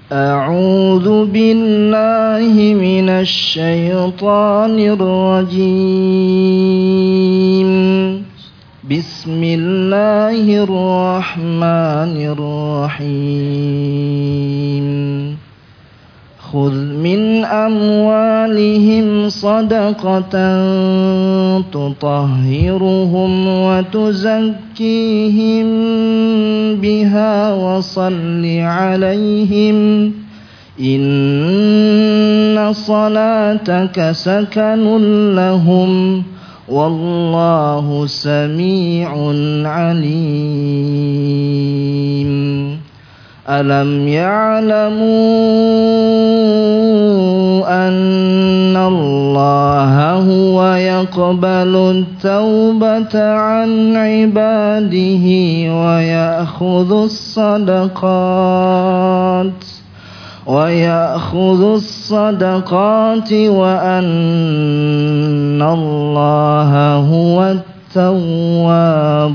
أعوذ بالله من الشيطان الرجيم. بسم الله الرحمن الرحيم. خذ من أموالهم صدقة تطهرهم وتزكيهم بها وصل عليهم إن صلاتك سكن لهم والله سميع عليم. ألم يعلموا أن الله هو يقبل التوبة عن عباده ويأخذ الصدقات وأن الله هو التواب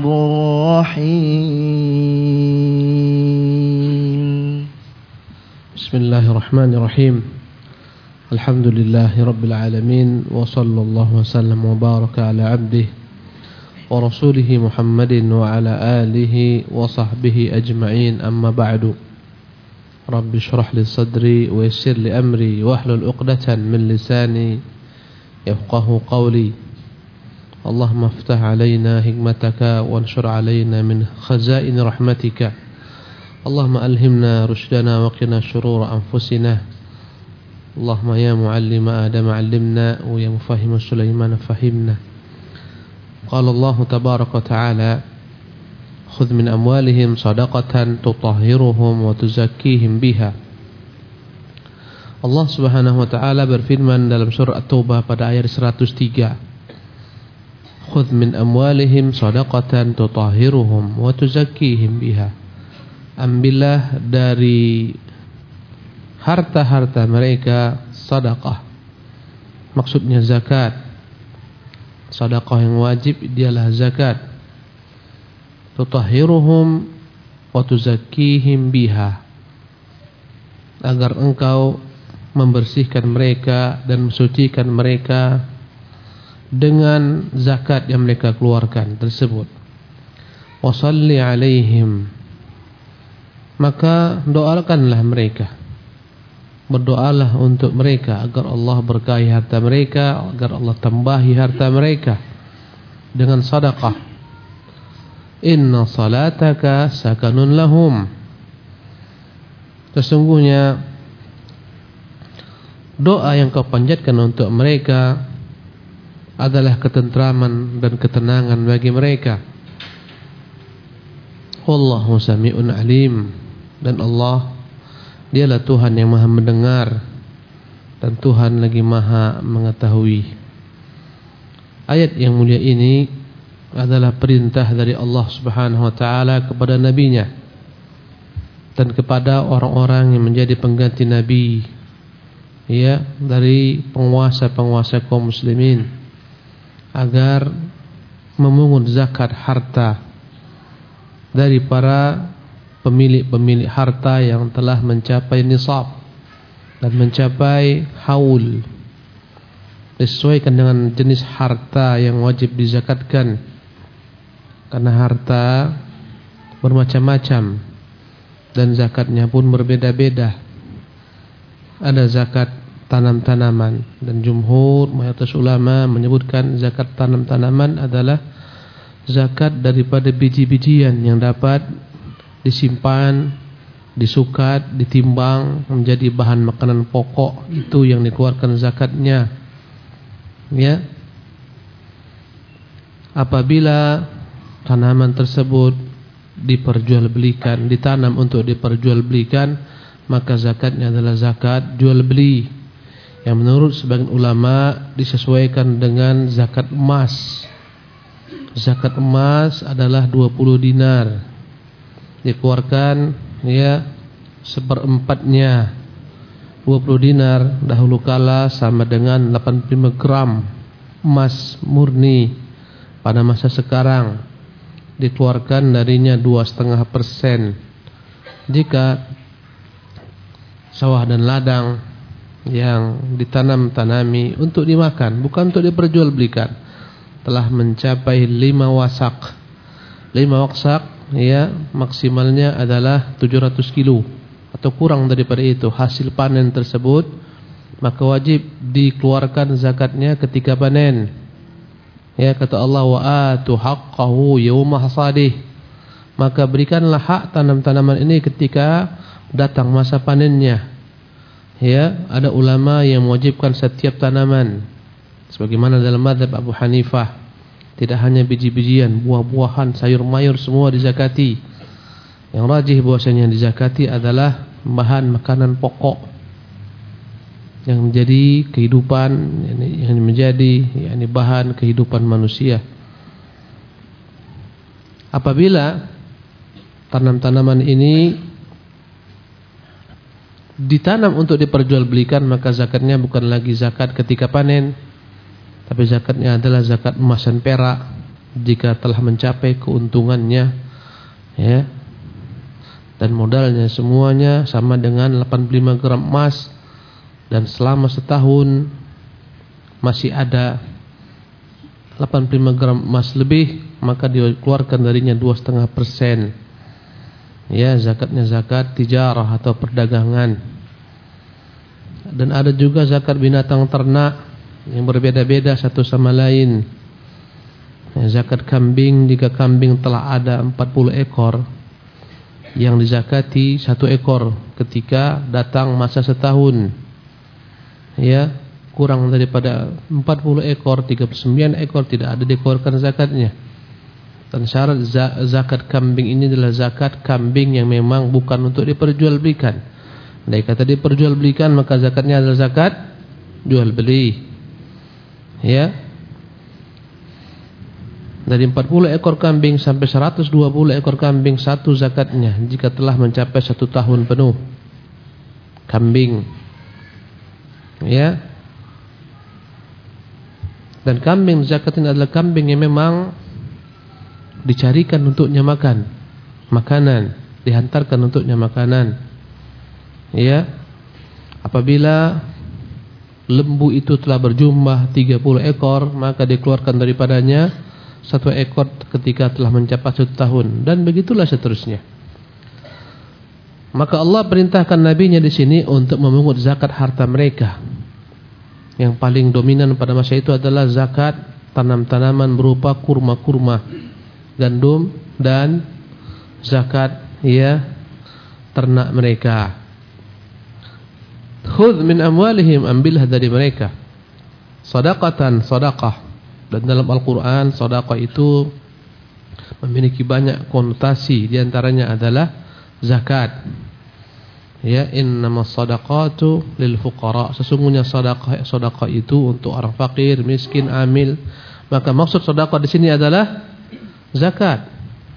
الرحيم. بسم الله الرحمن الرحيم. الحمد لله رب العالمين وصلى الله وسلم وبارك على عبده ورسوله محمد وعلى آله وصحبه أجمعين. أما بعد. رب اشرح لي صدري ويسر لي أمري واحلل عقدة من لساني يفقه قولي. اللهم افتح علينا حكمتك وانشر علينا من خزائن رحمتك. اللهم ألهمنا رشدنا وقنا شرور أنفسنا. اللهم يا معلم آدم علمنا ويا مفهم سليمان فهمنا. قال الله تبارك وتعالى خذ من أموالهم صدقة تطهرهم وتزكيهم بها. Allah Subhanahu wa taala berfirman dalam surah At-Taubah pada ayat 103. Khudh min amwalihim shadaqatan tutahhiruhum wa tuzakkihim biha. Ambillah dari harta-harta mereka sedekah. Maksudnya zakat. Sedekah yang wajib dialah zakat. Tutahhiruhum wa tuzakkihim biha. Agar engkau membersihkan mereka dan mensucikan mereka dengan zakat yang mereka keluarkan tersebut. Wa shalli alaihim. Maka doakanlah mereka. Berdoalah untuk mereka agar Allah berkahi harta mereka, agar Allah tambahi harta mereka dengan sedekah. Inna salataka sakanun lahum. Sesungguhnya doa yang kau panjatkan untuk mereka adalah ketentraman dan ketenangan bagi mereka. Wallahu sami'un alim. Dan Allah, dialah Tuhan yang maha mendengar dan Tuhan lagi maha mengetahui. Ayat yang mulia ini adalah perintah dari Allah Subhanahu wa taala kepada nabinya dan kepada orang-orang yang menjadi pengganti nabi, ya, dari penguasa-penguasa kaum muslimin agar memungut zakat harta dari para pemilik-pemilik harta yang telah mencapai nisab dan mencapai haul, disesuaikan dengan jenis harta yang wajib dizakatkan. Karena harta bermacam-macam dan zakatnya pun berbeda-beda. Ada zakat tanam-tanaman dan jumhur mayoritas ulama menyebutkan zakat tanam-tanaman adalah zakat daripada biji-bijian yang dapat disimpan, disukat, ditimbang menjadi bahan makanan pokok, itu yang dikeluarkan zakatnya. Ya. Apabila tanaman tersebut diperjualbelikan, ditanam untuk diperjualbelikan, maka zakatnya adalah zakat jual beli yang menurut sebagian ulama disesuaikan dengan zakat emas. Zakat emas adalah 20 dinar, dikeluarkan ya seperempatnya. 20 dinar dahulu kala sama dengan 85 gram emas murni. Pada masa sekarang dikeluarkan darinya 2,5%. Jika sawah dan ladang yang ditanami untuk dimakan, bukan untuk diperjualbelikan, telah mencapai 5 wasak. 5 wasak ya, maksimalnya adalah 700 kilo atau kurang daripada itu hasil panen tersebut, maka wajib dikeluarkan zakatnya ketika panen. Ya, kata Allah, wa atu haqqahu yauma hasadih. Maka berikanlah hak tanam-tanaman ini ketika datang masa panennya. Ya, ada ulama yang mewajibkan setiap tanaman, sebagaimana dalam mazhab Abu Hanifah, tidak hanya biji-bijian, buah-buahan, sayur-mayur semua dizakati. Yang rajih bahwasanya yang dizakati adalah bahan makanan pokok yang menjadi kehidupan, yang menjadi bahan kehidupan manusia. Apabila tanam-tanaman ini ditanam untuk diperjualbelikan, maka zakatnya bukan lagi zakat ketika panen, tapi zakatnya adalah zakat emas dan perak jika telah mencapai keuntungannya, ya. Dan modalnya semuanya sama dengan 85 gram emas, dan selama setahun masih ada 85 gram emas lebih, maka dikeluarkan darinya 2,5%. Ya, zakatnya zakat tijarah atau perdagangan. Dan ada juga zakat binatang ternak yang berbeda-beda satu sama lain. Ya, zakat kambing, jika kambing telah ada 40 ekor, yang dizakati 1 ekor ketika datang masa setahun. Ya, kurang daripada 40 ekor, 39 ekor tidak ada dikeluarkan zakatnya. Dan syarat zakat kambing ini adalah zakat kambing yang memang bukan untuk diperjualbelikan. Dari kata diperjualbelikan, maka zakatnya adalah zakat jual beli. Ya, dari 40 ekor kambing sampai 120 ekor kambing, satu zakatnya jika telah mencapai 1 tahun penuh kambing. Ya, dan kambing zakatnya adalah kambing yang memang dicarikan untuknya makanan, dihantarkan untuknya makanan. Ya, apabila lembu itu telah berjumlah 30 ekor, maka dikeluarkan daripadanya 1 ekor ketika telah mencapai 1 tahun, dan begitulah seterusnya. Maka Allah perintahkan nabinya di sini untuk memungut zakat harta mereka. Yang paling dominan pada masa itu adalah zakat tanam-tanaman berupa kurma-kurma, gandum, dan zakat ternak mereka. Khudh min amwalihim, ambillah dari mereka, sadaqatan, sadaqah. Dan dalam Al-Quran sadaqah itu memiliki banyak konotasi, di antaranya adalah zakat. Ya, innamas sadaqatu lil fuqara, sesungguhnya sedekah itu untuk orang fakir, miskin, amil. Maka maksud sedekah di sini adalah zakat.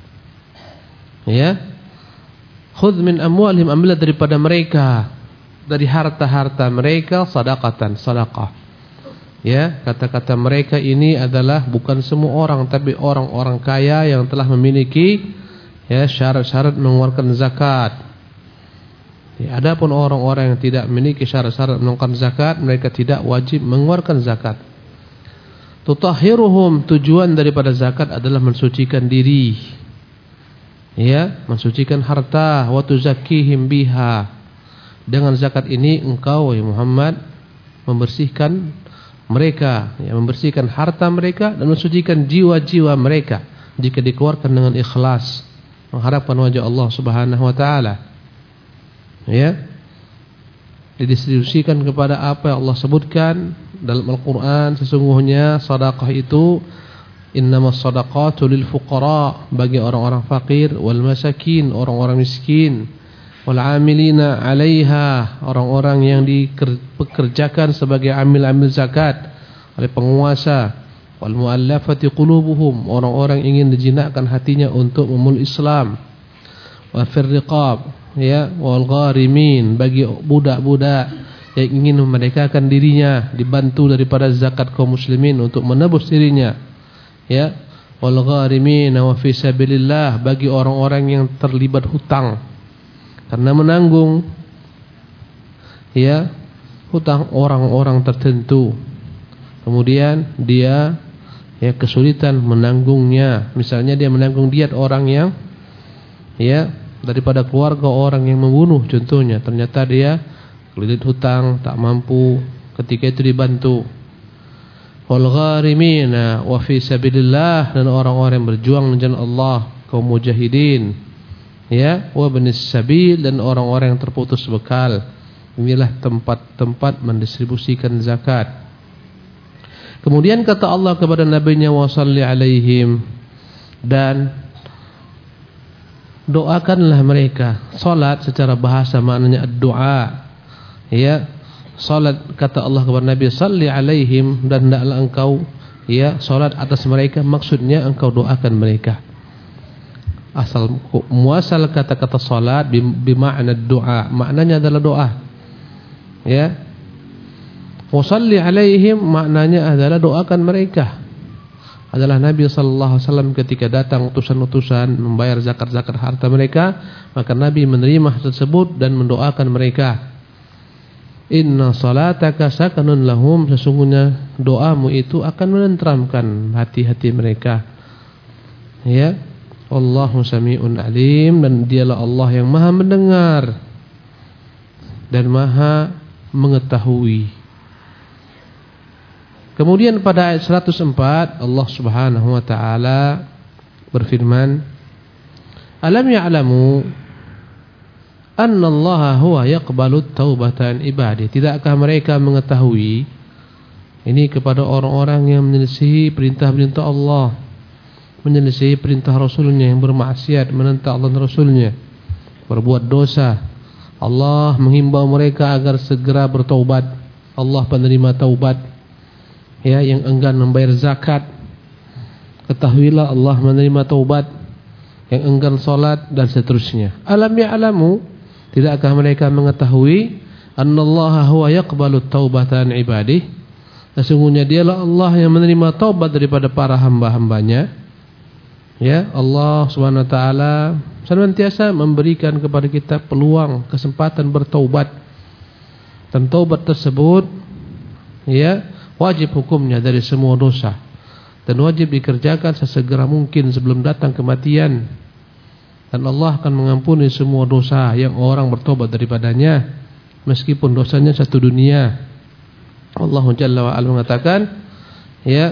Ya, khudh min amwalihim, ambil daripada mereka, dari harta-harta mereka, sadaqatan, sedekah. Ya, kata-kata mereka ini adalah bukan semua orang, tapi orang-orang kaya yang telah memiliki syarat-syarat mengeluarkan zakat. Ya, adapun orang-orang yang tidak memiliki syarat-syarat mengeluarkan zakat, mereka tidak wajib mengeluarkan zakat. Tutahhiruhum, tujuan daripada zakat adalah mensucikan diri. Ya, mensucikan harta. Wa tuzakkihim biha, dengan zakat ini engkau ya Muhammad membersihkan mereka, ya, membersihkan harta mereka dan mensucikan jiwa-jiwa mereka jika dikeluarkan dengan ikhlas, mengharapkan wajah Allah Subhanahu wa taala. Ya, didistribusikan kepada apa yang Allah sebutkan dalam Al-Quran. Sesungguhnya sedekah itu innamas sadaqatu lil fuqara, bagi orang-orang fakir, wal masakin, orang-orang miskin, wal amilina 'alaiha, orang-orang yang dipekerjakan sebagai amil-amil zakat oleh penguasa, wal mu'allafati qulubuhum, orang-orang ingin dijinakkan hatinya untuk memeluk Islam, wa fir riqab, ya, wal gharimin, bagi budak-budak yang ingin memerdekakan dirinya, dibantu daripada zakat kaum muslimin untuk menebus dirinya. Ya, wal gharimin wa fi sabilillah, bagi orang-orang yang terlibat hutang karena menanggung ya hutang orang-orang tertentu, kemudian dia ya kesulitan menanggungnya. Misalnya dia menanggung diat orang yang ya daripada keluarga orang yang membunuh contohnya, ternyata dia kelilit hutang, tak mampu, ketika itu dibantu. Wal gharimina wa fi sabilillah, dan orang-orang yang berjuang di jalan Allah, kaum mujahidin, ya, wa banis sabil, dan orang-orang yang terputus bekal. Inilah tempat-tempat mendistribusikan zakat. Kemudian kata Allah kepada nabinya, wa salli alaihim, dan doakanlah mereka. Salat secara bahasa maknanya doa, ya. Salat kata Allah kepada Nabi, salli alaihim, dan hendaklah engkau ya salat atas mereka, maksudnya engkau doakan mereka. Asal muasal kata-kata salat bermakna doa, maknanya adalah doa, ya. Wa salli alaihim maknanya adalah doakan mereka. Adalah Nabi sallallahu alaihi wasallam ketika datang utusan-utusan membayar zakat-zakat harta mereka, maka Nabi menerima tersebut dan mendoakan mereka. Inna salataka sakanun lahum, sesungguhnya doamu itu akan menenteramkan hati-hati mereka. Ya, Allahu sami'un alim, dan dialah Allah yang maha mendengar dan maha mengetahui. Kemudian pada ayat 104 Allah Subhanahu wa taala berfirman, alam ya'lamu annallaha huwa yaqbalut taubatan ibadi. Tidakkah mereka mengetahui, ini kepada orang-orang yang menyelisihi perintah-perintah Allah, menyelisihi perintah Rasulnya, yang bermaksiat, menentang Allah dan Rasulnya, berbuat dosa. Allah menghimbau mereka agar segera bertaubat. Allah penerima taubat, ya, yang enggan membayar zakat. Ketahuilah Allah menerima taubat yang enggan salat, dan seterusnya. Alam ya'lamu, tidakkah mereka mengetahui annallaha huwa yaqbalut taubatan ibadih, sesungguhnya dialah Allah yang menerima taubat daripada para hamba-hambanya. Ya, Allah Subhanahu wa taala senantiasa memberikan kepada kita peluang, kesempatan bertaubat, dan taubat tersebut ya wajib hukumnya dari semua dosa, dan wajib dikerjakan sesegera mungkin sebelum datang kematian. Dan Allah akan mengampuni semua dosa yang orang bertobat daripadanya, meskipun dosanya satu dunia. Allah Jalla wa Ala mengatakan, ya,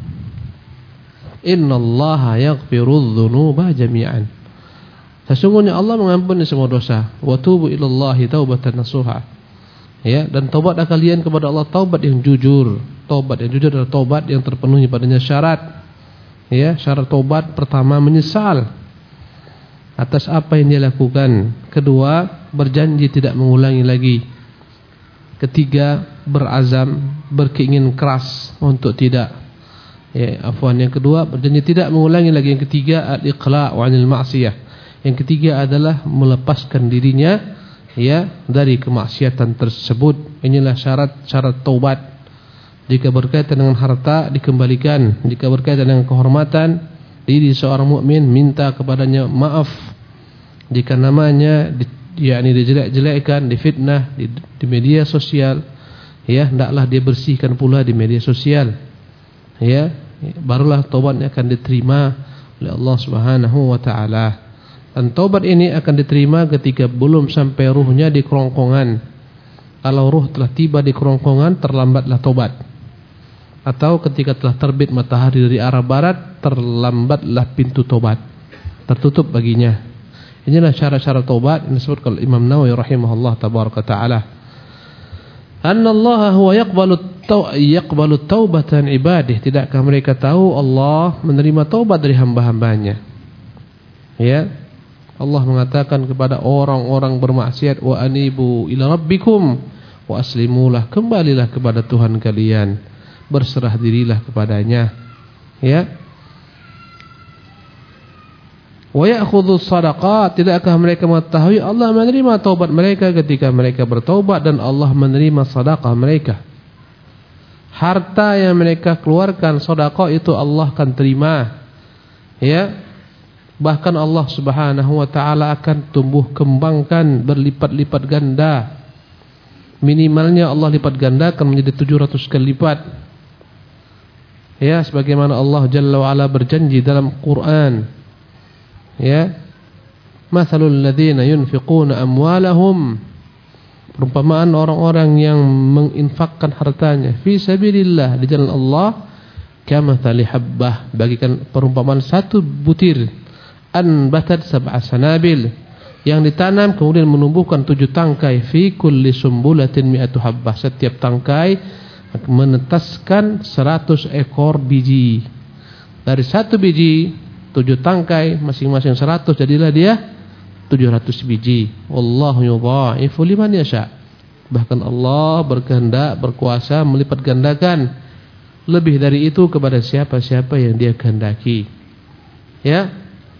innallaha yaghfirudz dzunuba jami'an, sesungguhnya Allah mengampuni semua dosa. Wa tubu ilallahi taubatan nasuha, ya, dan taubatlah kalian kepada Allah taubat yang jujur. Taubat yang jujur adalah taubat yang terpenuhi padanya syarat. Ya, syarat taubat pertama menyesal atas apa yang dia lakukan. Kedua, berjanji tidak mengulangi lagi. Ketiga, berazam, berkeinginan keras untuk tidak. Yang kedua, berjanji tidak mengulangi lagi. Yang ketiga, al-iqla' 'anil ma'siyah. Yang ketiga adalah melepaskan dirinya ya dari kemaksiatan tersebut. Inilah syarat-syarat taubat. Jika berkaitan dengan harta, dikembalikan. Jika berkaitan dengan kehormatan diri seorang mukmin, minta kepadanya maaf. Jika namanya dijelek-jelekkan, difitnah di media sosial, ya, hendaklah dia bersihkan pula di media sosial. Ya, barulah taubatnya akan diterima oleh Allah Subhanahu wa taala. Dan taubat ini akan diterima ketika belum sampai ruhnya di kerongkongan. Kalau ruh telah tiba di kerongkongan, terlambatlah taubat. Atau ketika telah terbit matahari dari arah barat, terlambatlah pintu taubat, tertutup baginya. Inilah syarat-syarat taubat yang disebutkan oleh Imam Nawawi rahimahullah tabaraka taala. Annallaha huwa yaqbalut taubatan ibadih. Tidakkah mereka tahu Allah menerima taubat dari hamba-hambanya? Ya, Allah mengatakan kepada orang-orang bermaksiat, wa anibu ila rabbikum wa aslimulah, kembalilah kepada Tuhan kalian, berserah dirilah kepadanya. Ya, wa ya'khudhu shadaqat, tidakkah mereka mengetahui Allah menerima taubat mereka ketika mereka bertaubat, dan Allah menerima sedekah mereka. Harta yang mereka keluarkan sedekah itu Allah akan terima. Ya, bahkan Allah Subhanahu wa taala akan tumbuh kembangkan berlipat-lipat ganda minimalnya Allah lipat gandakan menjadi 700 kali lipat. Ya, sebagaimana Allah Jalla wa Ala berjanji dalam Quran. Ya, mathalul ladzina yunfiquna amwalahum, perumpamaan orang-orang yang menginfakkan hartanya fi sabilillah, di jalan Allah, kamathali habbah, bagikan perumpamaan satu butir anbatat sab'a sanabil, yang ditanam kemudian menumbuhkan 7 tangkai, fi kulli sumbulatin mi'atu habbah, setiap tangkai menetaskan 100 ekor biji. Dari satu biji 7 tangkai, masing-masing 100, jadilah dia 700 biji. Wallahu yudha'ifu liman yasha. Bahkan Allah berkehendak, berkuasa melipat gandakan lebih dari itu kepada siapa-siapa yang Dia kehendaki. Ya.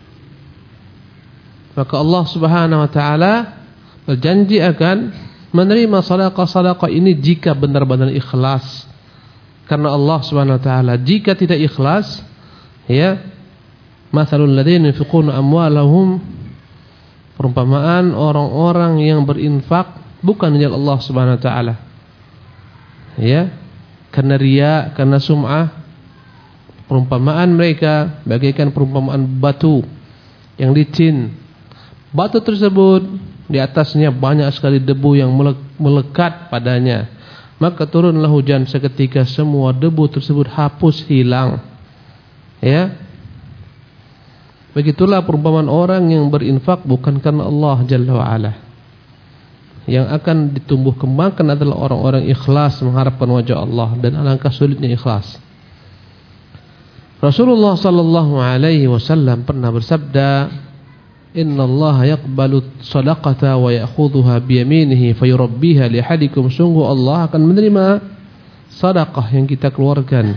Maka Allah Subhanahu wa taala berjanji akan menerima sedekah-sedekah ini jika benar-benar ikhlas. Karena Allah Subhanahu wa taala jika tidak ikhlas, ya, mathalul ladzina yunfiquna amwalahum, perumpamaan orang-orang yang berinfak bukan di jalan Allah Subhanahu wa taala, ya, karena riya, karena sum'ah, perumpamaan mereka bagaikan perumpamaan batu yang licin. Batu tersebut di atasnya banyak sekali debu yang melekat padanya. Maka turunlah hujan seketika, semua debu tersebut hapus, hilang. Ya. Begitulah perumpamaan orang yang berinfak bukan karena Allah Jalla wa Ala. Yang akan ditumbuh kembangkan adalah orang-orang ikhlas mengharapkan wajah Allah, dan alangkah sulitnya ikhlas. Rasulullah sallallahu alaihi wasallam pernah bersabda, "Innallaha yaqbalu shadaqata wa ya'khudhuha bi yaminihi fayurabbiha li ahadikum." Sungguh Allah akan menerima sedekah yang kita keluarkan,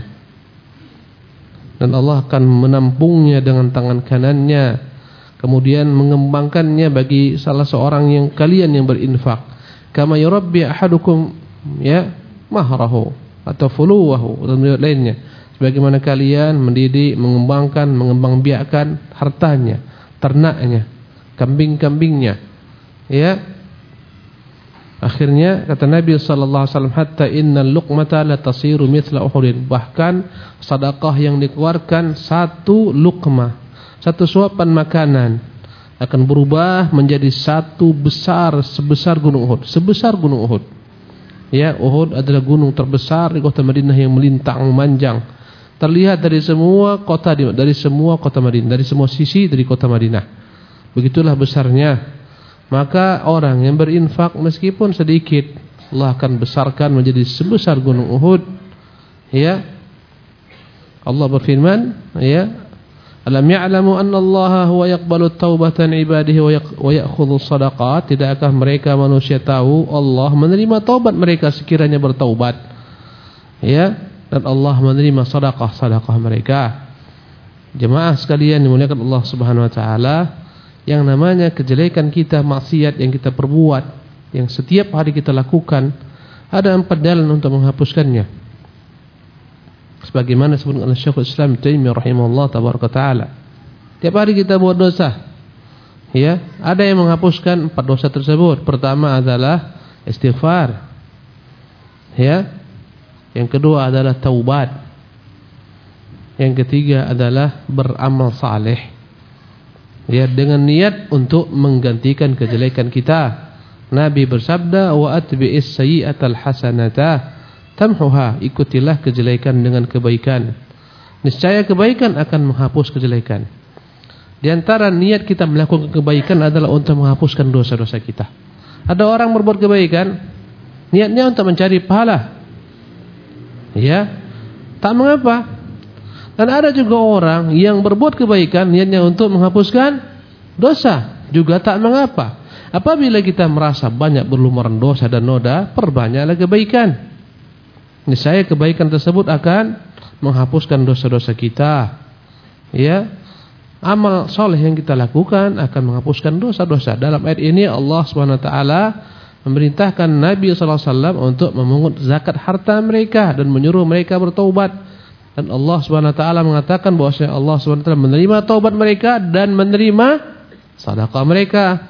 dan Allah akan menampungnya dengan tangan kanannya, kemudian mengembangkannya bagi salah seorang yang kalian yang berinfak. Kama yurabbi ahadukum, ya, mahrahu atau fuluwahu, dan lainnya, sebagaimana kalian mendidik, mengembangkan, mengembangbiakkan hartanya, ternaknya, kambing-kambingnya. Ya. Akhirnya kata Nabi sallallahu alaihi wasallam, hatta innal luqmata la tasiru mithla uhudin, bahkan sedekah yang dikeluarkan satu luqmah, satu suapan makanan, akan berubah menjadi satu besar sebesar gunung Uhud, sebesar gunung Uhud. Ya, Uhud adalah gunung terbesar di kota Madinah yang melintang memanjang, terlihat dari semua kota Madinah, dari semua sisi dari kota Madinah. Begitulah besarnya. Maka orang yang berinfak meskipun sedikit, Allah akan besarkan menjadi sebesar gunung Uhud. Ya. Allah berfirman, ya, alam ya'lamu anna Allah huwa yaqbalu taubatan ibadihi wa ya'khudhu shadaqat. Tidakkah mereka manusia tahu Allah menerima taubat mereka sekiranya bertaubat, ya, dan Allah menerima sedekah mereka. Jemaah sekalian dimuliakan Allah Subhanahu wa taala, yang namanya kejelekan kita, maksiat yang kita perbuat, yang setiap hari kita lakukan, ada 4 jalan untuk menghapuskannya. Sebagaimana disebutkan oleh Syekhul Islam Taimiyah rahimahullah tabaraka taala. Tiap hari kita buat dosa. Ya, ada yang menghapuskan 4 dosa tersebut. Pertama adalah istighfar. Ya. Yang kedua adalah taubat. Yang ketiga adalah beramal saleh. Ya, dengan niat untuk menggantikan kejelekan kita. Nabi bersabda, wa atbi'is sayyi'atal hasanata tamhuha, ikutilah kejelekan dengan kebaikan, niscaya kebaikan akan menghapus kejelekan. Di antara niat kita melakukan kebaikan adalah untuk menghapuskan dosa-dosa kita. Ada orang berbuat kebaikan, niatnya untuk mencari pahala, ya, tak mengapa. Dan ada juga orang yang berbuat kebaikan niatnya untuk menghapuskan dosa, juga tak mengapa. Apabila kita merasa banyak berlumuran dosa dan noda, perbanyaklah kebaikan. Niscaya kebaikan tersebut akan menghapuskan dosa-dosa kita. Ya, amal soleh yang kita lakukan akan menghapuskan dosa-dosa. Dalam ayat ini Allah SWT memerintahkan Nabi SAW untuk memungut zakat harta mereka dan menyuruh mereka bertaubat. Dan Allah SWT mengatakan bahwasanya Allah SWT menerima taubat mereka dan menerima sedekah mereka.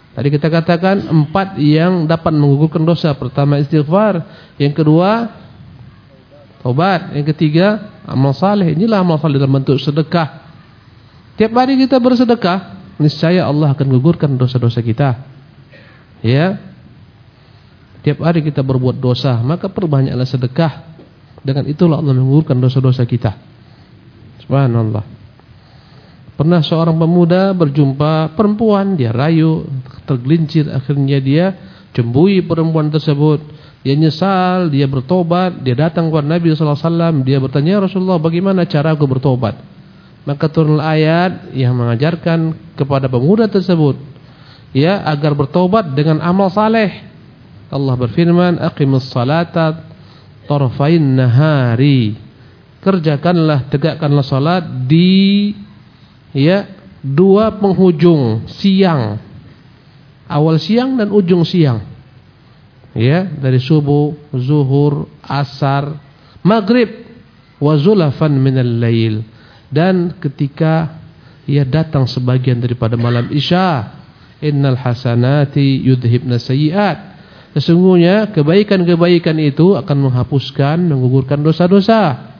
Tadi kita katakan 4 yang dapat menggugurkan dosa. Pertama istighfar, yang kedua taubat, yang ketiga amal saleh. Inilah amal saleh dalam bentuk sedekah. Tiap hari kita bersedekah, niscaya Allah akan gugurkan dosa-dosa kita. Ya. Tiap hari kita berbuat dosa, maka perbanyaklah sedekah. Dengan itulah Allah menggugurkan dosa-dosa kita. Subhanallah. Pernah seorang pemuda berjumpa perempuan, dia rayu, tergelincir, akhirnya dia cembui perempuan tersebut. Dia nyesal, dia bertobat, dia datang kepada Nabi SAW, dia bertanya, Rasulullah, bagaimana cara aku bertobat? Maka turunlah ayat yang mengajarkan kepada pemuda tersebut, ya, agar bertobat dengan amal saleh. Allah berfirman, aqimus salata tarafain nahari. Kerjakanlah, tegakkanlah salat di, ya, 2 penghujung siang. Awal siang dan ujung siang. Ya, dari subuh, zuhur, asar, maghrib, wa zulafan minal lail. Dan ketika ia datang sebagian daripada malam isya, innal hasanati yudhibna sayyi'at. Sesungguhnya kebaikan-kebaikan itu akan menghapuskan, menggugurkan dosa-dosa.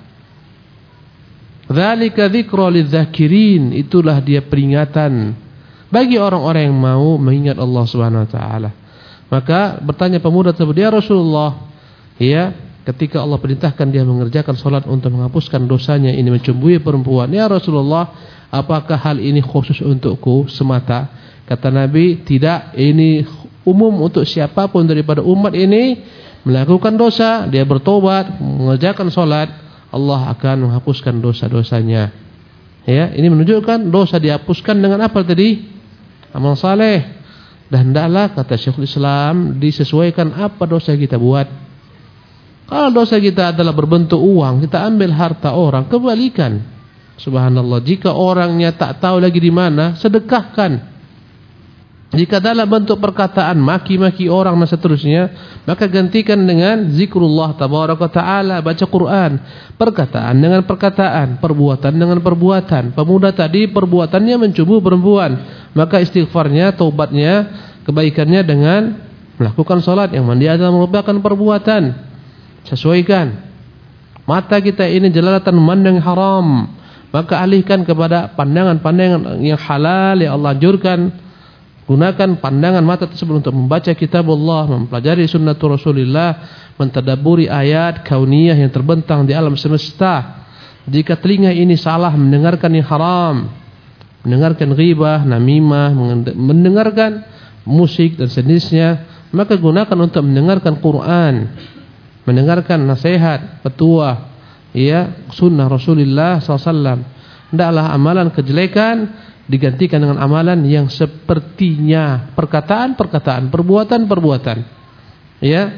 Dzalika dzikra lidzakirin. Itulah dia peringatan bagi orang-orang yang mau mengingat Allah Subhanahu wa taala. Maka bertanya pemuda tersebut, ya Rasulullah, ya, ketika Allah perintahkan dia mengerjakan salat untuk menghapuskan dosanya ini, mencembui perempuan, ya Rasulullah, apakah hal ini khusus untukku semata? Kata Nabi, tidak, ini umum untuk siapapun daripada umat ini melakukan dosa, dia bertobat, mengerjakan salat, Allah akan menghapuskan dosa-dosanya. Ya, ini menunjukkan dosa dihapuskan dengan apa tadi? Amal saleh. Dan hendaklah, kata Syekhul Islam, disesuaikan apa dosa kita buat. Kalau dosa kita adalah berbentuk uang, kita ambil harta orang, kebalikan. Subhanallah, jika orangnya tak tahu lagi di mana, sedekahkan. Jika dalam bentuk perkataan, maki-maki orang dan seterusnya, maka gantikan dengan zikrullah tabaraka ta'ala, baca Quran. Perkataan dengan perkataan, perbuatan dengan perbuatan. Pemuda tadi perbuatannya mencemburu perempuan, maka istighfarnya, taubatnya, kebaikannya dengan melakukan salat, yang dia adalah merupakan perbuatan. Sesuaikan. Mata kita ini jelalatan memandang haram, maka alihkan kepada pandangan-pandangan yang halal yang Allah anjurkan. Gunakan pandangan mata tersebut untuk membaca kitab Allah, mempelajari sunnatul Rasulullah, mentadabburi ayat kauniyah yang terbentang di alam semesta. Jika telinga ini salah mendengarkan yang haram, mendengarkan ghibah, namimah, mendengarkan musik dan sejenisnya, maka gunakan untuk mendengarkan Quran, mendengarkan nasihat, petua, ya, sunnah Rasulullah SAW. Hendaklah amalan kejelekan digantikan dengan amalan yang sepertinya, perkataan-perkataan, perbuatan-perbuatan. Ya.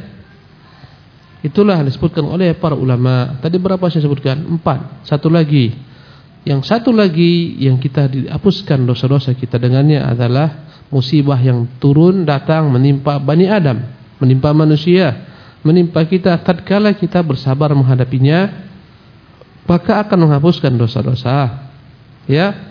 Itulah yang disebutkan oleh para ulama. Tadi berapa saya sebutkan? 4. Satu lagi. Yang satu lagi yang kita dihapuskan dosa-dosa kita dengannya adalah musibah yang turun datang menimpa Bani Adam, menimpa manusia, menimpa kita tatkala kita bersabar menghadapinya, maka akan menghapuskan dosa-dosa. Ya.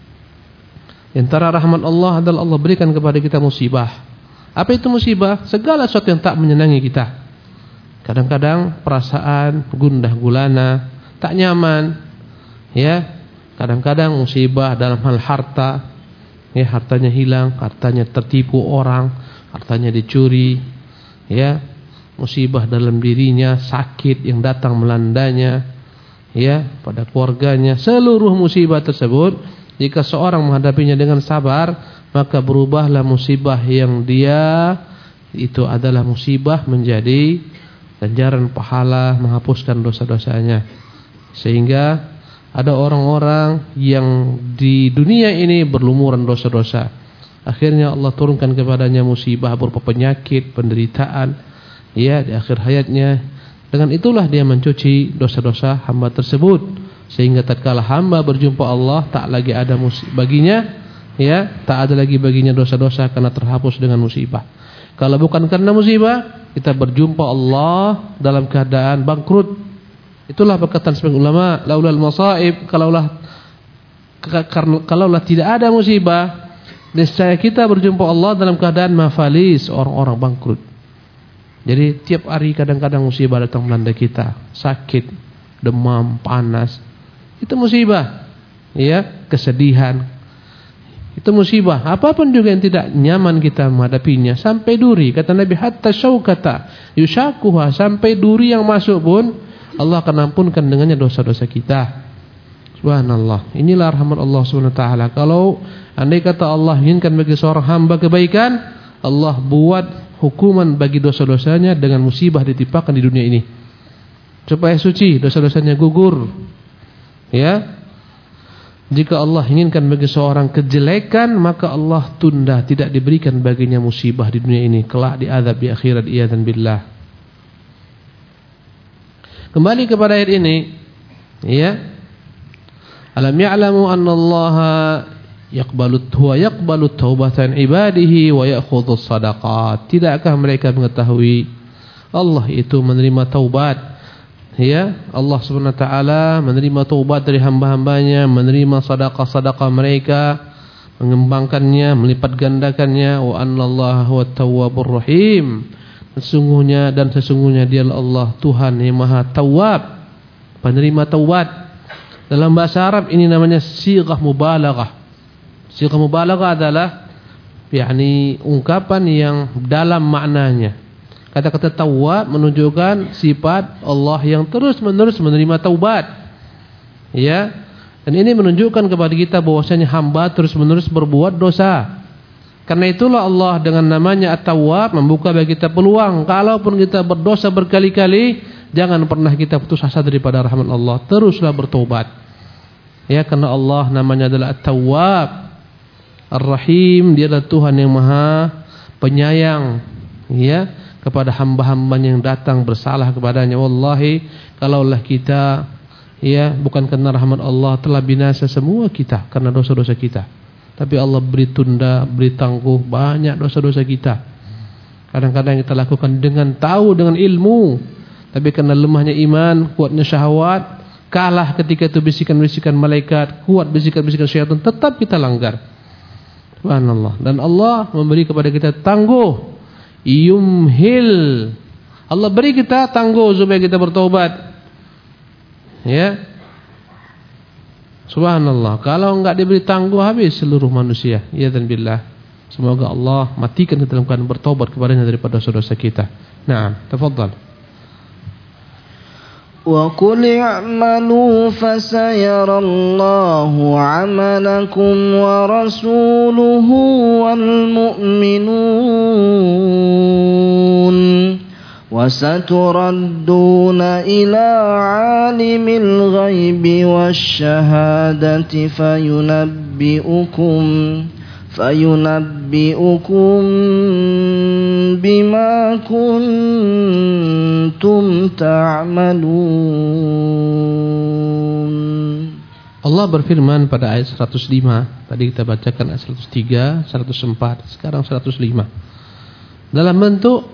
Antara rahmat Allah adalah Allah berikan kepada kita musibah. Apa itu musibah? Segala sesuatu yang tak menyenangi kita. Kadang-kadang perasaan gundah gulana, tak nyaman. Ya, kadang-kadang musibah dalam hal harta. Ya, hartanya hilang, hartanya tertipu orang, hartanya dicuri. Ya, musibah dalam dirinya, sakit yang datang melandanya. Ya, pada keluarganya. Seluruh musibah tersebut, jika seorang menghadapinya dengan sabar, maka berubahlah musibah yang dia itu adalah musibah menjadi ganjaran pahala, menghapuskan dosa-dosanya. Sehingga ada orang-orang yang di dunia ini berlumuran dosa-dosa, akhirnya Allah turunkan kepadanya musibah berupa penyakit, penderitaan, ya, di akhir hayatnya. Dengan itulah dia mencuci dosa-dosa hamba tersebut. Sehingga tatkala hamba berjumpa Allah, tak lagi ada baginya, ya, tak ada lagi baginya dosa-dosa karena terhapus dengan musibah. Kalau bukan karena musibah, kita berjumpa Allah dalam keadaan bangkrut. Itulah perkataan sebagian ulama, laulal masaib, kalaulah tidak ada musibah, Niscaya kita berjumpa Allah dalam keadaan mafalis, orang-orang bangkrut. Jadi tiap hari kadang-kadang musibah datang melanda kita, sakit, demam, panas, itu musibah, ya, kesedihan, itu musibah. Apapun juga yang tidak nyaman kita menghadapinya, sampai duri, kata Nabi, hatta syaukata yushakuha, sampai duri yang masuk pun Allah akan ampunkan dengannya dosa-dosa kita. Subhanallah. Inilah rahmat Allah SWT. Kalau andai kata Allah inginkan bagi seorang hamba kebaikan, Allah buat hukuman bagi dosa-dosanya dengan musibah ditimpakan di dunia ini, supaya suci, dosa-dosanya gugur. Ya. Jika Allah inginkan bagi seorang kejelekan, maka Allah tunda, tidak diberikan baginya musibah di dunia ini, kelak diazab di akhirat. Iyadzan billah. Kembali kepada ayat ini, ya. Alam ya'lamu anna Allah yaqbalu taubatan ibadihi wa ya'khudhu shadaqat. Tidakkah mereka mengetahui Allah itu menerima taubat, ya, Allah Subhanahu wa taala menerima taubat dari hamba-hambanya, menerima sedekah-sedekah mereka, mengembangkannya, melipat gandakannya. Wa annallaha huwat tawwabur rahim. Sesungguhnya dialah Allah, Tuhan yang Maha Tawwab, penerima taubat. Dalam bahasa Arab ini namanya sighah mubalaghah. Sighah mubalaghah adalah yakni ungkapan yang dalam maknanya. Kata-kata tawwab menunjukkan sifat Allah yang terus-menerus menerima taubat. Ya. Dan ini menunjukkan kepada kita bahwasanya hamba terus-menerus berbuat dosa. Karena itulah Allah dengan namanya At-Tawwab membuka bagi kita peluang. Kalaupun kita berdosa berkali-kali, jangan pernah kita putus asa daripada rahmat Allah. Teruslah bertobat. Ya, karena Allah namanya adalah At-Tawwab. Ar-Rahim, dia adalah Tuhan yang Maha Penyayang, ya, kepada hamba-hambanya yang datang bersalah kepadanya. Wallahi, kalaulah kita, ya, bukan karena rahmat Allah, telah binasa semua kita karena dosa-dosa kita. Tapi Allah beri tunda, beri tangguh banyak dosa-dosa kita. Kadang-kadang kita lakukan dengan tahu, dengan ilmu, tapi karena lemahnya iman, kuatnya syahwat, kalah ketika itu bisikan-bisikan malaikat, kuat bisikan-bisikan syaitan, tetap kita langgar. Subhanallah. Dan Allah memberi kepada kita tangguh, yumhil. Allah beri kita tangguh supaya kita bertobat. Ya. Subhanallah. Kalau enggak diberi tangguh, habis seluruh manusia. Ya dan billah. Semoga Allah matikan kita dalam keadaan bertobat kepadanya daripada dosa-dosa kita. Naam, tafadhal. Wa qul i'malu fasayarallahu 'amalakum wa rasuluhu wal mu'minun wa saturadduna ila 'alimil ghaibi wasyahadati fayunabbi'ukum bima kuntum ta'malun. Allah berfirman pada ayat 105. Tadi kita bacakan ayat 103, 104, sekarang 105. Dalam bentuk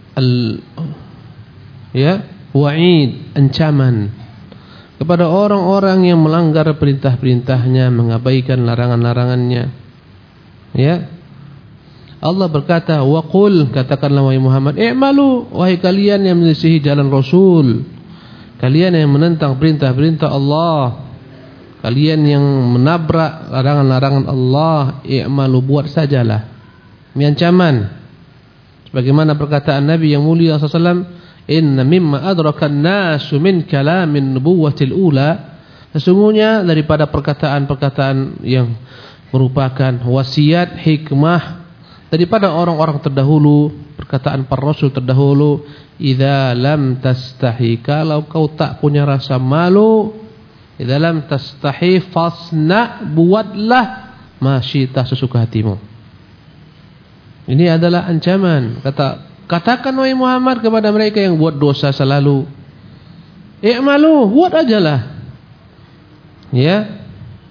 wa'id, ancaman kepada orang-orang yang melanggar perintah-perintahnya, mengabaikan larangan-larangannya. Ya. Allah berkata, wa qul, katakanlah wahai Muhammad, i'malu, wahai kalian yang menyelisihi jalan Rasul, kalian yang menentang perintah-perintah Allah, kalian yang menabrak larangan-larangan Allah, i'malu, buat sajalah. Ini ancaman. Sebagaimana perkataan Nabi yang mulia SAW, inna mimma adrakan nasu min kalamin nubuwatil ula, sesungguhnya daripada perkataan-perkataan yang merupakan wasiat, hikmah daripada orang-orang terdahulu, perkataan para rasul terdahulu, idza lam tastahi, kalau kau tak punya rasa malu, idza lam tastahi fasna, buatlah ma syi'ta, sesuka hatimu. Ini adalah ancaman. Katakan wahai Muhammad kepada mereka yang buat dosa selalu, i'malu, buat ajalah. Ya.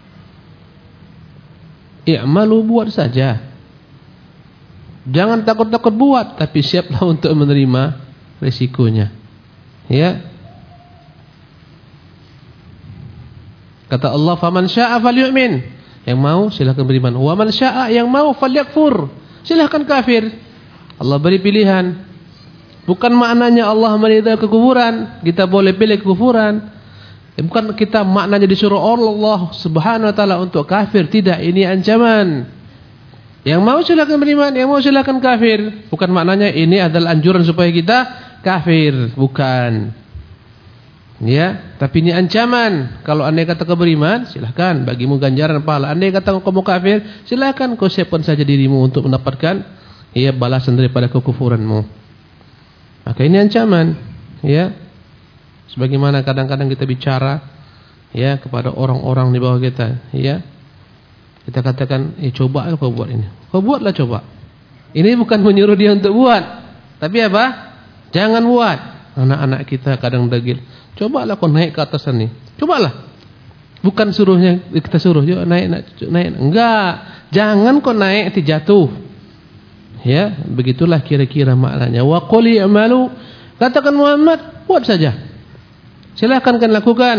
I'malu, buat saja. Jangan takut-takut buat, tapi siaplah untuk menerima risikonya. Ya. Kata Allah, faman syaa'a falyu'min. Yang mau silahkan beriman. Wa man syaa, yang mau falyakfur, silahkan kafir. Allah beri pilihan. Bukan maknanya Allah meridai kekufuran, kita boleh pilih kekufuran. Bukan kita maknanya disuruh Allah Subhanahu wa taala untuk kafir, tidak, ini ancaman. Yang mau silakan beriman, yang mau silakan kafir. Bukan maknanya ini adalah anjuran supaya kita kafir, bukan. Ya, tapi ini ancaman. Kalau andai kata kau beriman, silakan, bagimu ganjaran pahala. Andai kata kau mau kafir, silakan kau siapkan saja dirimu untuk mendapatkan balasan daripada kekufuranmu. Maka ini ancaman, ya. Sebagaimana kadang-kadang kita bicara kepada orang-orang di bawah kita, ya. Kita katakan, coba kau buat ini. Kau buatlah coba. Ini bukan menyuruh dia untuk buat, tapi apa? Jangan buat. Anak-anak kita kadang degil. Cobalah kau naik ke atas sini. Cobalah. Bukan suruhnya kita suruh, yuk naik. Enggak. Jangan kau naik nanti jatuh. Ya, begitulah kira-kira maknanya. Wa qul i'malu, katakan Muhammad, buat saja. Silakan kan lakukan.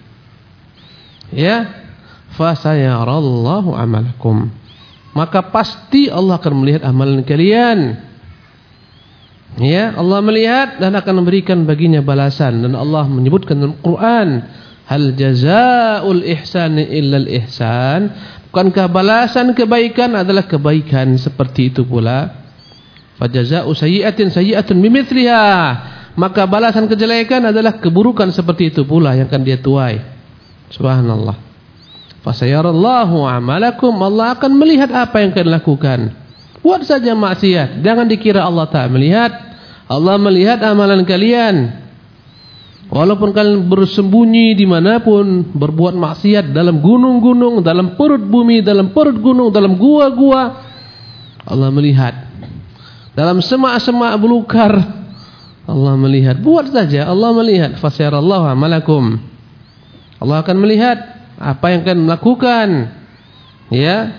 Ya. Fa sayarallahu amalakum. Maka pasti Allah akan melihat amalan kalian. Ya, Allah melihat dan akan memberikan baginya balasan. Dan Allah menyebutkan dalam Quran, hal jazaa'ul ihsani illal ihsan. Bukankah balasan kebaikan adalah kebaikan seperti itu pula? Fajaza'u sayyi'atin sayyi'atun bimithliha. Maka balasan kejelekan adalah keburukan seperti itu pula yang akan dia tuai. Subhanallah. Fasayarallahu amalakum. Allah akan melihat apa yang kalian lakukan. Buat saja maksiat, jangan dikira Allah tak melihat. Allah melihat amalan kalian. Walaupun kalian bersembunyi dimanapun, berbuat maksiat dalam gunung-gunung, dalam perut bumi, dalam perut gunung, dalam gua-gua, Allah melihat. Dalam semak-semak belukar, Allah melihat. Buat saja, Allah melihat. Fasyarallahu amalakum. Allah akan melihat apa yang kalian melakukan. Ya,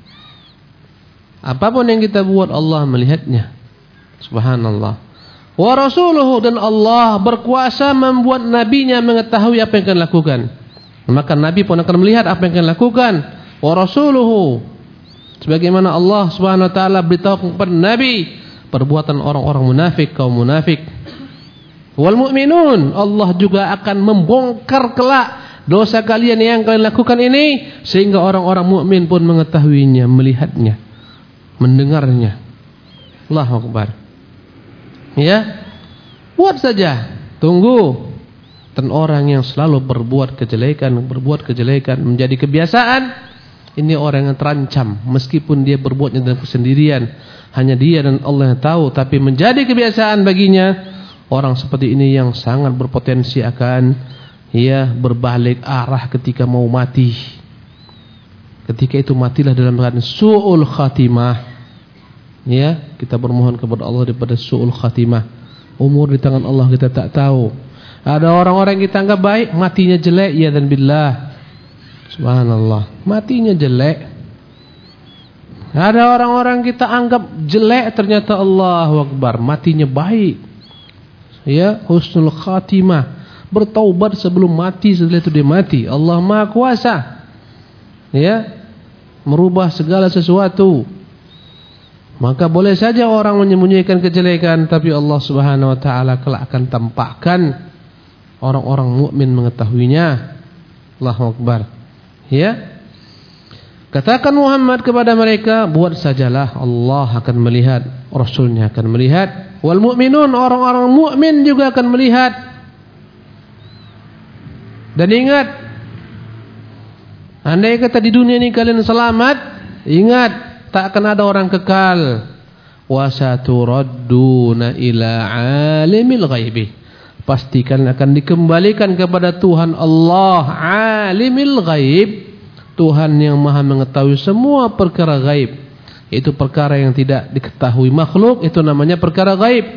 apapun yang kita buat, Allah melihatnya. Subhanallah. Wa rasuluhu, dan Allah berkuasa membuat nabinya mengetahui apa yang akan lakukan. Maka nabi pun akan melihat apa yang akan lakukan. Wa rasuluhu, sebagaimana Allah Subhanahu wa taala beritahu kepada nabi perbuatan orang-orang munafik, kaum munafik. Wal mu'minun, Allah juga akan membongkar kelak dosa kalian yang kalian lakukan ini, sehingga orang-orang mukmin pun mengetahuinya, melihatnya, mendengarnya. Allahu akbar. Ya, buat saja, tunggu. Dan orang yang selalu berbuat kejelekan menjadi kebiasaan, ini orang yang terancam. Meskipun dia berbuatnya dalam kesendirian, hanya dia dan Allah yang tahu, tapi menjadi kebiasaan baginya, orang seperti ini yang sangat berpotensi akan berbalik arah ketika mau mati. Ketika itu matilah dalam keadaan su'ul khatimah. Ya, kita bermohon kepada Allah daripada su'ul khatimah. Umur di tangan Allah kita tak tahu. Ada orang-orang yang kita anggap baik, matinya jelek, ya dan billah. Subhanallah, matinya jelek. Ada orang-orang kita anggap jelek, ternyata Allahu akbar, matinya baik. Ya, husnul khatimah. Bertaubat sebelum mati, setelah itu dia mati. Allah Maha Kuasa. Ya, merubah segala sesuatu. Maka boleh saja orang menyembunyikan kejelekan, tapi Allah Subhanahu wa taala kelak akan tampakkan orang-orang mukmin mengetahuinya. Allahu akbar. Ya. Katakan Muhammad kepada mereka, buat sajalah, Allah akan melihat, Rasulnya akan melihat. Wal mu'minun, orang-orang mukmin juga akan melihat. Dan ingat, andai kata di dunia ini kalian selamat, ingat, tak akan ada orang kekal. Wa saturadduna ila alimil ghaibi. Pastikan akan dikembalikan kepada Tuhan Allah, alimil ghaib, Tuhan yang maha mengetahui semua perkara gaib. Itu perkara yang tidak diketahui makhluk, itu namanya perkara gaib.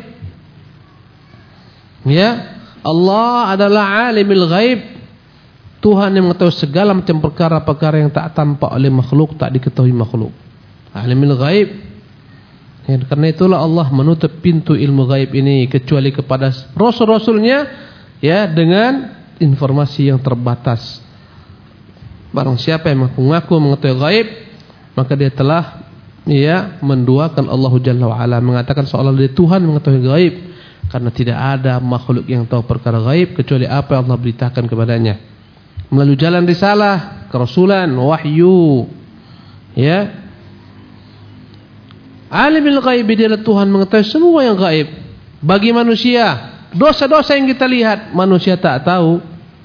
Ya, Allah adalah alimil ghaib, Tuhan yang mengetahui segala macam perkara-perkara yang tak tampak oleh makhluk, tak diketahui makhluk. Alimul ghaib. Ya, karena itulah Allah menutup pintu ilmu ghaib ini kecuali kepada rasul-rasulnya, ya, dengan informasi yang terbatas. Barang siapa yang mengaku mengetahui gaib, maka dia telah menduakan Allah Jalla wa Ala, mengatakan seolah dia Tuhan mengetahui gaib, karena tidak ada makhluk yang tahu perkara gaib kecuali apa yang Allah beritakan kepadanya melalui jalan risalah, kerasulan, wahyu. Alimul ghaib, dia Tuhan mengetahui semua yang gaib. Bagi manusia, dosa-dosa yang kita lihat manusia tak tahu.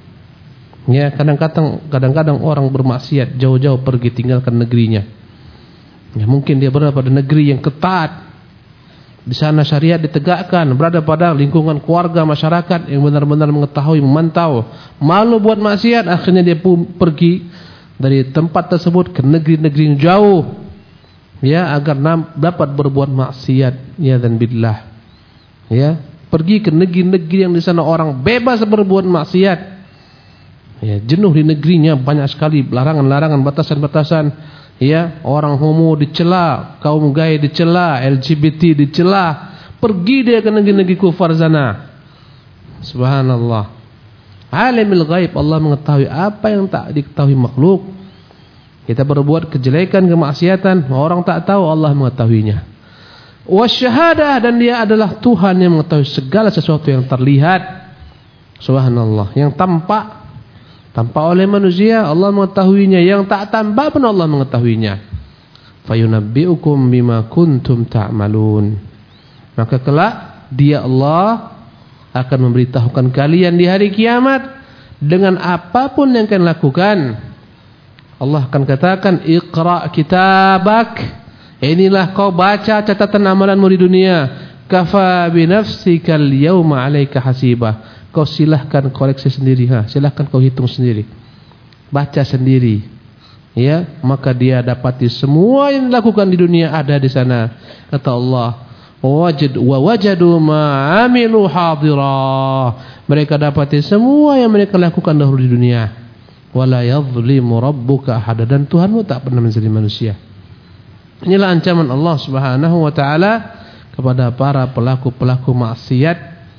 Kadang-kadang orang bermaksiat jauh-jauh pergi tinggalkan negerinya. Mungkin dia berada pada negeri yang ketat, di sana syariat ditegakkan, berada pada lingkungan keluarga masyarakat yang benar-benar mengetahui, memantau. Malu buat maksiat, akhirnya dia pun pergi dari tempat tersebut ke negeri-negeri yang jauh, agar dapat berbuat maksiat, dan billah. Pergi ke negeri-negeri yang di sana orang bebas berbuat maksiat. Jenuh di negerinya, banyak sekali larangan-larangan, batasan-batasan. Orang homo dicela, kaum gay dicela, LGBT dicela. Pergi dia ke negeri-negeri kufar sana. Subhanallah. Alimul ghaib, Allah mengetahui apa yang tak diketahui makhluk. Kita berbuat kejelekan, kemaksiatan, orang tak tahu, Allah mengetahuinya. Wasyahadah, dan dia adalah Tuhan yang mengetahui segala sesuatu yang terlihat. Subhanallah. Yang tampak oleh manusia, Allah mengetahuinya. Yang tak tampak pun Allah mengetahuinya. Fayunabbi'ukum bima kuntum ta'malun. Maka kelak dia Allah akan memberitahukan kalian di hari kiamat dengan apapun yang kalian lakukan. Allah akan katakan, Iqra' kitabak, inilah kau baca catatan amalanmu di dunia. Kafa binafsikal yawma 'alaika hasibah. Kau silahkan koreksi sendiri, silahkan kau hitung sendiri, baca sendiri, maka dia dapati semua yang dilakukan di dunia ada di sana. Kata Allah, wajadu ma'amilu hadira. Mereka dapati semua yang mereka lakukan dahulu di dunia. Wala yadhlimu rabbuka ahada, dan Tuhanmu tak pernah menzalimi manusia. Inilah ancaman Allah Subhanahu wa taala kepada para pelaku-pelaku maksiat,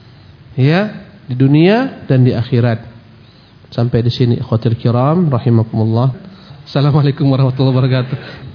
di dunia dan di akhirat. Sampai di sini ikhwatul kiram rahimakumullah. Assalamualaikum warahmatullahi wabarakatuh.